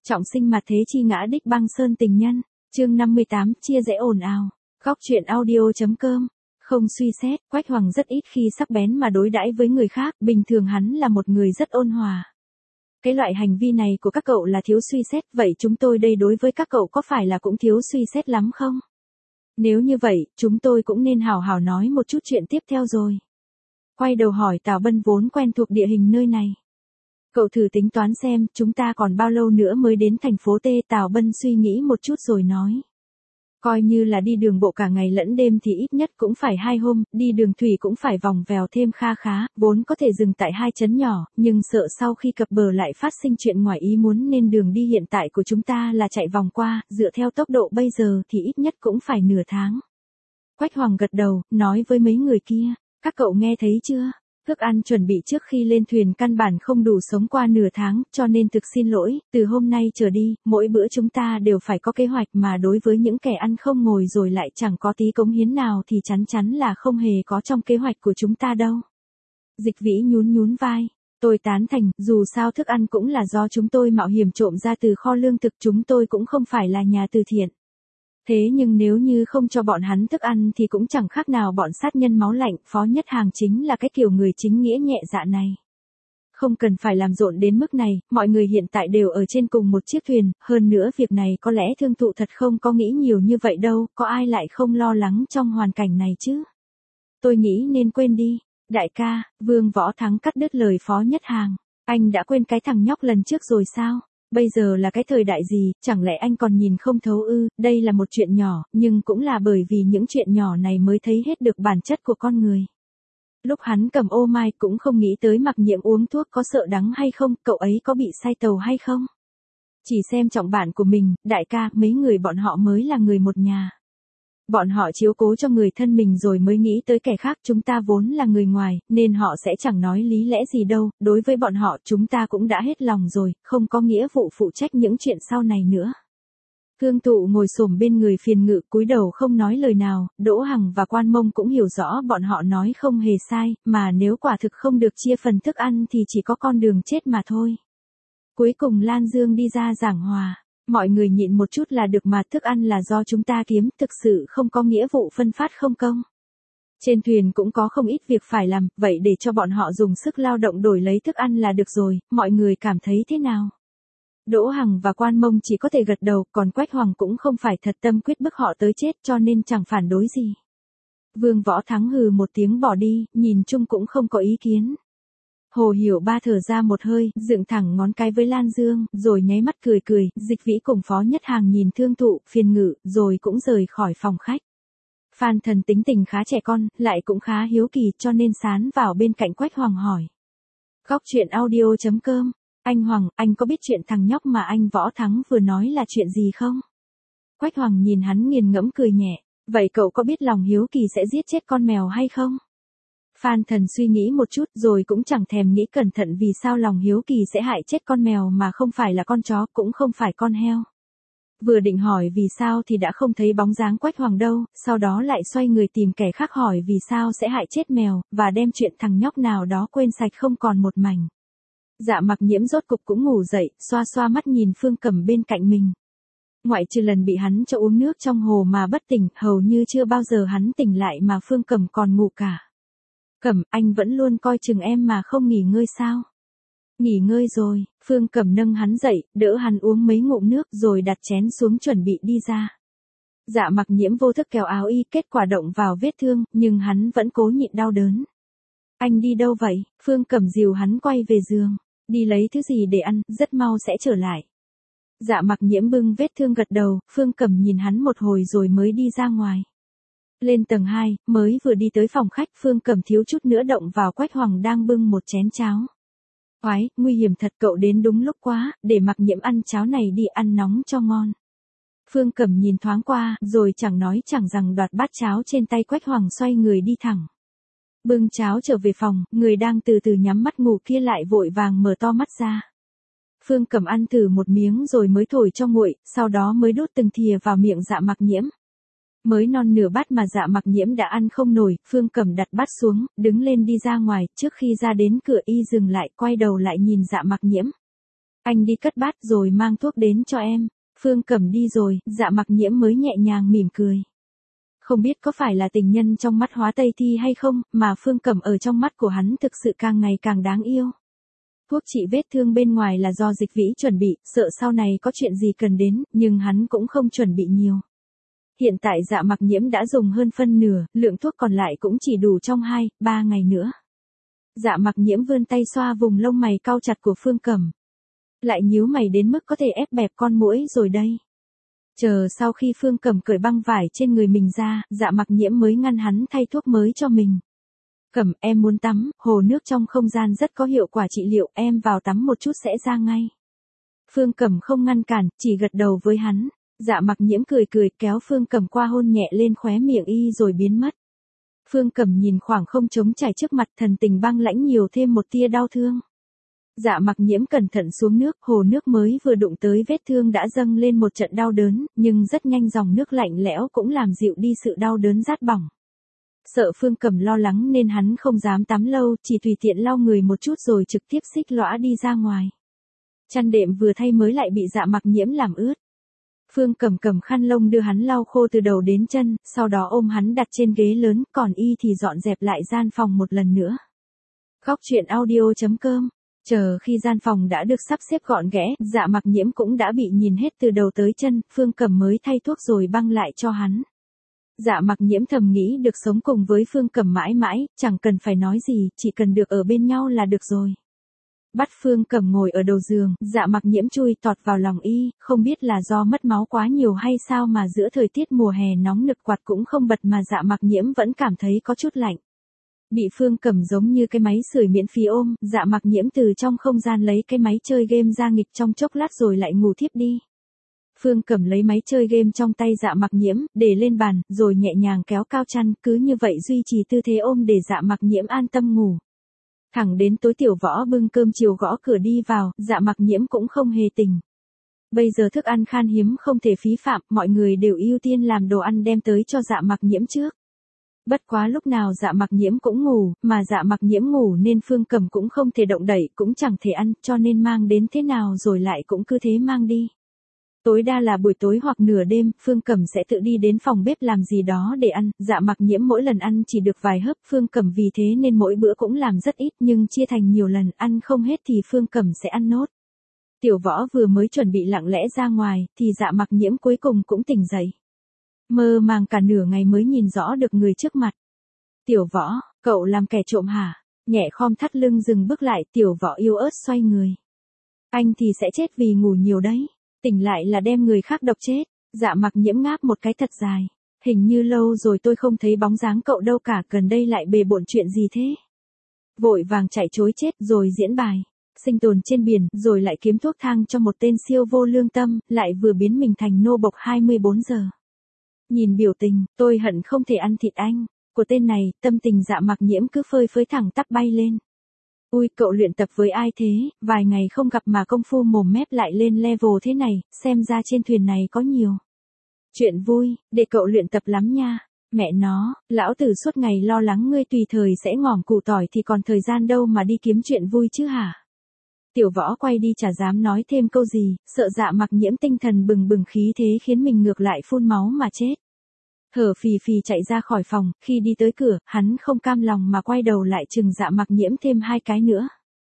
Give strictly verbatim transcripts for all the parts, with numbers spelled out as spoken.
Trọng sinh mặt thế chi ngã đích băng sơn tình nhân, chương năm mươi tám, chia rẽ ồn ào. Góc truyện audio.com. Không suy xét, Quách Hoàng rất ít khi sắc bén mà đối đãi với người khác, bình thường hắn là một người rất ôn hòa. Cái loại hành vi này của các cậu là thiếu suy xét, vậy chúng tôi đây đối với các cậu có phải là cũng thiếu suy xét lắm không? Nếu như vậy, chúng tôi cũng nên hào hào nói một chút chuyện tiếp theo rồi. Quay đầu hỏi Tào Bân vốn quen thuộc địa hình nơi này. Cậu thử tính toán xem, chúng ta còn bao lâu nữa mới đến thành phố T. Tào Bân suy nghĩ một chút rồi nói. Coi như là đi đường bộ cả ngày lẫn đêm thì ít nhất cũng phải hai hôm, đi đường thủy cũng phải vòng vèo thêm kha khá, vốn có thể dừng tại hai trấn nhỏ, nhưng sợ sau khi cập bờ lại phát sinh chuyện ngoài ý muốn nên đường đi hiện tại của chúng ta là chạy vòng qua, dựa theo tốc độ bây giờ thì ít nhất cũng phải nửa tháng. Quách Hoàng gật đầu, nói với mấy người kia, các cậu nghe thấy chưa? Thức ăn chuẩn bị trước khi lên thuyền căn bản không đủ sống qua nửa tháng, cho nên thực xin lỗi, từ hôm nay trở đi, mỗi bữa chúng ta đều phải có kế hoạch mà đối với những kẻ ăn không ngồi rồi lại chẳng có tí cống hiến nào thì chắn chắn là không hề có trong kế hoạch của chúng ta đâu. Dịch Vĩ nhún nhún vai, tôi tán thành, dù sao thức ăn cũng là do chúng tôi mạo hiểm trộm ra từ kho lương thực, chúng tôi cũng không phải là nhà từ thiện. Thế nhưng nếu như không cho bọn hắn thức ăn thì cũng chẳng khác nào bọn sát nhân máu lạnh, Phó Nhất Hàng chính là cái kiểu người chính nghĩa nhẹ dạ này. Không cần phải làm rộn đến mức này, mọi người hiện tại đều ở trên cùng một chiếc thuyền, hơn nữa việc này có lẽ thương thụ thật không có nghĩ nhiều như vậy đâu, có ai lại không lo lắng trong hoàn cảnh này chứ? Tôi nghĩ nên quên đi. Đại ca, Vương Võ Thắng cắt đứt lời Phó Nhất Hàng, anh đã quên cái thằng nhóc lần trước rồi sao? Bây giờ là cái thời đại gì, chẳng lẽ anh còn nhìn không thấu ư? Đây là một chuyện nhỏ, nhưng cũng là bởi vì những chuyện nhỏ này mới thấy hết được bản chất của con người. Lúc hắn cầm ô mai cũng không nghĩ tới Mặc Nhiệm uống thuốc có sợ đắng hay không, cậu ấy có bị say tàu hay không? Chỉ xem trọng bản của mình, đại ca, mấy người bọn họ mới là người một nhà. Bọn họ chiếu cố cho người thân mình rồi mới nghĩ tới kẻ khác, chúng ta vốn là người ngoài, nên họ sẽ chẳng nói lý lẽ gì đâu, đối với bọn họ chúng ta cũng đã hết lòng rồi, không có nghĩa vụ phụ trách những chuyện sau này nữa. Cương Tụ ngồi xổm bên người Phiền Ngự cúi đầu không nói lời nào, Đỗ Hằng và Quan Mông cũng hiểu rõ bọn họ nói không hề sai, mà nếu quả thực không được chia phần thức ăn thì chỉ có con đường chết mà thôi. Cuối cùng Lan Dương đi ra giảng hòa. Mọi người nhịn một chút là được mà, thức ăn là do chúng ta kiếm, thực sự không có nghĩa vụ phân phát không công. Trên thuyền cũng có không ít việc phải làm, vậy để cho bọn họ dùng sức lao động đổi lấy thức ăn là được rồi, mọi người cảm thấy thế nào? Đỗ Hằng và Quan Mông chỉ có thể gật đầu, còn Quách Hoàng cũng không phải thật tâm quyết bức họ tới chết cho nên chẳng phản đối gì. Vương Võ Thắng hừ một tiếng bỏ đi, nhìn chung cũng không có ý kiến. Hồ Hiểu Ba thở ra một hơi, dựng thẳng ngón cái với Lan Dương, rồi nháy mắt cười cười, Dịch Vĩ cùng Phó Nhất Hàng nhìn Thương Thụ, Phiền Ngự, rồi cũng rời khỏi phòng khách. Phan Thần tính tình khá trẻ con, lại cũng khá hiếu kỳ cho nên sán vào bên cạnh Quách Hoàng hỏi. Góc truyện audio.com, anh Hoàng, anh có biết chuyện thằng nhóc mà anh Võ Thắng vừa nói là chuyện gì không? Quách Hoàng nhìn hắn nghiền ngẫm cười nhẹ, vậy cậu có biết lòng hiếu kỳ sẽ giết chết con mèo hay không? Phan Thần suy nghĩ một chút rồi cũng chẳng thèm nghĩ cẩn thận vì sao lòng hiếu kỳ sẽ hại chết con mèo mà không phải là con chó cũng không phải con heo. Vừa định hỏi vì sao thì đã không thấy bóng dáng Quách Hoàng đâu, sau đó lại xoay người tìm kẻ khác hỏi vì sao sẽ hại chết mèo, và đem chuyện thằng nhóc nào đó quên sạch không còn một mảnh. Dạ Mặc Nhiễm rốt cục cũng ngủ dậy, xoa xoa mắt nhìn Phương Cẩm bên cạnh mình. Ngoại trừ lần bị hắn cho uống nước trong hồ mà bất tỉnh, hầu như chưa bao giờ hắn tỉnh lại mà Phương Cẩm còn ngủ cả. Cẩm, anh vẫn luôn coi chừng em mà không nghỉ ngơi sao? Nghỉ ngơi rồi, Phương Cẩm nâng hắn dậy, đỡ hắn uống mấy ngụm nước rồi đặt chén xuống chuẩn bị đi ra. Dạ Mặc Nhiễm vô thức kéo áo y, kết quả động vào vết thương, nhưng hắn vẫn cố nhịn đau đớn. Anh đi đâu vậy? Phương Cẩm dìu hắn quay về giường. Đi lấy thứ gì để ăn, rất mau sẽ trở lại. Dạ Mặc Nhiễm bưng vết thương gật đầu, Phương Cẩm nhìn hắn một hồi rồi mới đi ra ngoài. Lên tầng hai, mới vừa đi tới phòng khách, Phương Cẩm thiếu chút nữa động vào Quách Hoàng đang bưng một chén cháo. Oái, nguy hiểm thật, cậu đến đúng lúc quá, để Mặc Nhiễm ăn cháo này đi, ăn nóng cho ngon. Phương Cẩm nhìn thoáng qua, rồi chẳng nói chẳng rằng đoạt bát cháo trên tay Quách Hoàng xoay người đi thẳng. Bưng cháo trở về phòng, người đang từ từ nhắm mắt ngủ kia lại vội vàng mở to mắt ra. Phương Cẩm ăn thử một miếng rồi mới thổi cho nguội, sau đó mới đút từng thìa vào miệng Dạ Mặc Nhiễm. Mới non nửa bát mà Dạ Mặc Nhiễm đã ăn không nổi, Phương Cẩm đặt bát xuống, đứng lên đi ra ngoài, trước khi ra đến cửa y dừng lại, quay đầu lại nhìn Dạ Mặc Nhiễm. Anh đi cất bát rồi mang thuốc đến cho em. Phương Cẩm đi rồi, Dạ Mặc Nhiễm mới nhẹ nhàng mỉm cười. Không biết có phải là tình nhân trong mắt Hóa Tây Thi hay không, mà Phương Cẩm ở trong mắt của hắn thực sự càng ngày càng đáng yêu. Thuốc trị vết thương bên ngoài là do Dịch Vĩ chuẩn bị, sợ sau này có chuyện gì cần đến, nhưng hắn cũng không chuẩn bị nhiều. Hiện tại Dạ Mặc Nhiễm đã dùng hơn phân nửa, lượng thuốc còn lại cũng chỉ đủ trong hai, ba ngày nữa. Dạ Mặc Nhiễm vươn tay xoa vùng lông mày cau chặt của Phương Cẩm. Lại nhíu mày đến mức có thể ép bẹp con muỗi rồi đây. Chờ sau khi Phương Cẩm cởi băng vải trên người mình ra, Dạ Mặc Nhiễm mới ngăn hắn thay thuốc mới cho mình. Cẩm, em muốn tắm, hồ nước trong không gian rất có hiệu quả trị liệu, em vào tắm một chút sẽ ra ngay. Phương Cẩm không ngăn cản, chỉ gật đầu với hắn. Dạ Mặc Nhiễm cười cười kéo Phương Cẩm qua hôn nhẹ lên khóe miệng y rồi biến mất. Phương Cẩm nhìn khoảng không trống trải trước mặt, thần tình băng lãnh nhiều thêm một tia đau thương. Dạ Mặc Nhiễm cẩn thận xuống nước, hồ nước mới vừa đụng tới vết thương đã dâng lên một trận đau đớn, nhưng rất nhanh dòng nước lạnh lẽo cũng làm dịu đi sự đau đớn rát bỏng. Sợ Phương Cẩm lo lắng nên hắn không dám tắm lâu, chỉ tùy tiện lau người một chút rồi trực tiếp xích lõa đi ra ngoài. Chăn đệm vừa thay mới lại bị Dạ Mặc Nhiễm làm ướt. Phương Cẩm cầm khăn lông đưa hắn lau khô từ đầu đến chân, sau đó ôm hắn đặt trên ghế lớn, còn y thì dọn dẹp lại gian phòng một lần nữa. Góc truyện audio chấm com. Chờ khi gian phòng đã được sắp xếp gọn ghẽ, Dạ Mặc Nhiễm cũng đã bị nhìn hết từ đầu tới chân, Phương Cẩm mới thay thuốc rồi băng lại cho hắn. Dạ Mặc Nhiễm thầm nghĩ được sống cùng với Phương Cẩm mãi mãi, chẳng cần phải nói gì, chỉ cần được ở bên nhau là được rồi. Bắt Phương Cẩm ngồi ở đầu giường, Dạ Mặc Nhiễm chui tọt vào lòng y, không biết là do mất máu quá nhiều hay sao mà giữa thời tiết mùa hè nóng nực quạt cũng không bật mà Dạ Mặc Nhiễm vẫn cảm thấy có chút lạnh. Bị Phương Cẩm giống như cái máy sưởi miễn phí ôm, Dạ Mặc Nhiễm từ trong không gian lấy cái máy chơi game ra nghịch trong chốc lát rồi lại ngủ thiếp đi. Phương Cẩm lấy máy chơi game trong tay Dạ Mặc Nhiễm, để lên bàn, rồi nhẹ nhàng kéo cao chăn, cứ như vậy duy trì tư thế ôm để Dạ Mặc Nhiễm an tâm ngủ. Thẳng đến tối Tiểu Võ bưng cơm chiều gõ cửa đi vào, Dạ Mặc Nhiễm cũng không hề tỉnh. Bây giờ thức ăn khan hiếm không thể phí phạm, mọi người đều ưu tiên làm đồ ăn đem tới cho Dạ Mặc Nhiễm trước. Bất quá lúc nào Dạ Mặc Nhiễm cũng ngủ, mà Dạ Mặc Nhiễm ngủ nên Phương Cẩm cũng không thể động đậy, cũng chẳng thể ăn, cho nên mang đến thế nào rồi lại cũng cứ thế mang đi. Tối đa là buổi tối hoặc nửa đêm, Phương Cẩm sẽ tự đi đến phòng bếp làm gì đó để ăn, Dạ Mặc Nhiễm mỗi lần ăn chỉ được vài hớp, Phương Cẩm vì thế nên mỗi bữa cũng làm rất ít nhưng chia thành nhiều lần, ăn không hết thì Phương Cẩm sẽ ăn nốt. Tiểu Võ vừa mới chuẩn bị lặng lẽ ra ngoài, thì Dạ Mặc Nhiễm cuối cùng cũng tỉnh dậy. Mơ màng cả nửa ngày mới nhìn rõ được người trước mặt. Tiểu Võ, cậu làm kẻ trộm hả? Nhẹ khom thắt lưng dừng bước lại, Tiểu Võ yếu ớt xoay người. Anh thì sẽ chết vì ngủ nhiều đấy. Tỉnh lại là đem người khác độc chết. Dạ Mặc Nhiễm ngáp một cái thật dài. Hình như lâu rồi tôi không thấy bóng dáng cậu đâu cả, gần đây lại bề bộn chuyện gì thế? Vội vàng chạy trối chết rồi diễn bài. Sinh tồn trên biển, rồi lại kiếm thuốc thang cho một tên siêu vô lương tâm, lại vừa biến mình thành nô bộc hai mươi bốn giờ. Nhìn biểu tình, tôi hận không thể ăn thịt anh. Của tên này, tâm tình Dạ Mặc Nhiễm cứ phơi phới thẳng tắp bay lên. Ui, cậu luyện tập với ai thế, vài ngày không gặp mà công phu mồm mép lại lên level thế này, xem ra trên thuyền này có nhiều chuyện vui, để cậu luyện tập lắm nha. Mẹ nó, lão tử suốt ngày lo lắng ngươi tùy thời sẽ ngỏm củ tỏi thì còn thời gian đâu mà đi kiếm chuyện vui chứ hả? Tiểu Võ quay đi chả dám nói thêm câu gì, sợ Dạ Mặc Nhiễm tinh thần bừng bừng khí thế khiến mình ngược lại phun máu mà chết. Thở phì phì chạy ra khỏi phòng, khi đi tới cửa, hắn không cam lòng mà quay đầu lại chừng Dạ Mặc Nhiễm thêm hai cái nữa.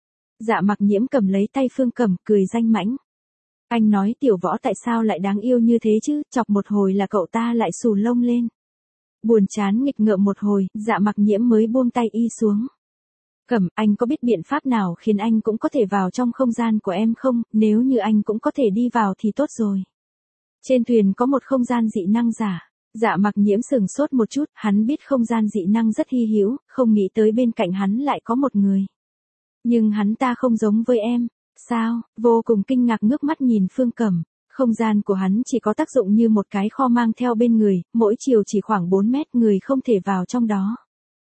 Dạ Mặc Nhiễm cầm lấy tay Phương Cẩm, cười danh mãnh. Anh nói Tiểu Võ tại sao lại đáng yêu như thế chứ, chọc một hồi là cậu ta lại xù lông lên. Buồn chán nghịch ngợm một hồi, Dạ Mặc Nhiễm mới buông tay y xuống. Cẩm, anh có biết biện pháp nào khiến anh cũng có thể vào trong không gian của em không, nếu như anh cũng có thể đi vào thì tốt rồi. Trên thuyền có một không gian dị năng giả. Dạ Mặc Nhiễm sừng sốt một chút, hắn biết không gian dị năng rất hy hữu, không nghĩ tới bên cạnh hắn lại có một người. Nhưng hắn ta không giống với em. Sao? Vô cùng kinh ngạc ngước mắt nhìn Phương Cẩm. Không gian của hắn chỉ có tác dụng như một cái kho mang theo bên người, mỗi chiều chỉ khoảng bốn mét, người không thể vào trong đó.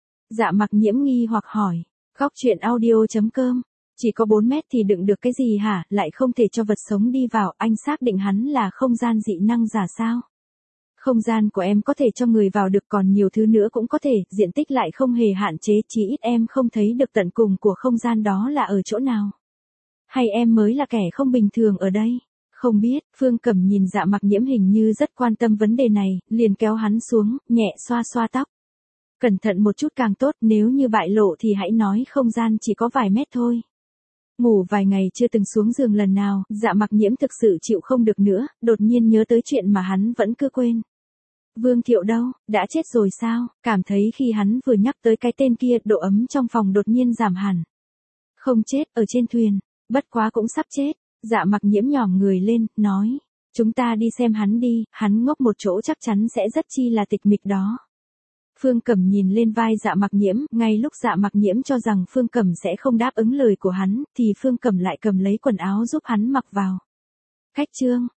Dạ Mặc Nhiễm nghi hoặc hỏi. Góc truyện audio chấm com. Chỉ có bốn mét thì đựng được cái gì hả, lại không thể cho vật sống đi vào, anh xác định hắn là không gian dị năng giả sao? Không gian của em có thể cho người vào được, còn nhiều thứ nữa cũng có thể, diện tích lại không hề hạn chế, chỉ ít em không thấy được tận cùng của không gian đó là ở chỗ nào. Hay em mới là kẻ không bình thường ở đây? Không biết, Phương Cẩm nhìn Dạ Mặc Nhiễm hình như rất quan tâm vấn đề này, liền kéo hắn xuống, nhẹ xoa xoa tóc. Cẩn thận một chút càng tốt, nếu như bại lộ thì hãy nói không gian chỉ có vài mét thôi. Ngủ vài ngày chưa từng xuống giường lần nào, Dạ Mặc Nhiễm thực sự chịu không được nữa, đột nhiên nhớ tới chuyện mà hắn vẫn cứ quên. Vương Thiệu đâu, đã chết rồi sao? Cảm thấy khi hắn vừa nhắc tới cái tên kia, độ ấm trong phòng đột nhiên giảm hẳn. Không chết, ở trên thuyền, bất quá cũng sắp chết. Dạ Mặc Nhiễm nhỏm người lên, nói, chúng ta đi xem hắn đi, hắn ngốc một chỗ chắc chắn sẽ rất chi là tịch mịch đó. Phương Cẩm nhìn lên vai Dạ Mặc Nhiễm, ngay lúc Dạ Mặc Nhiễm cho rằng Phương Cẩm sẽ không đáp ứng lời của hắn, thì Phương Cẩm lại cầm lấy quần áo giúp hắn mặc vào. Khách trương,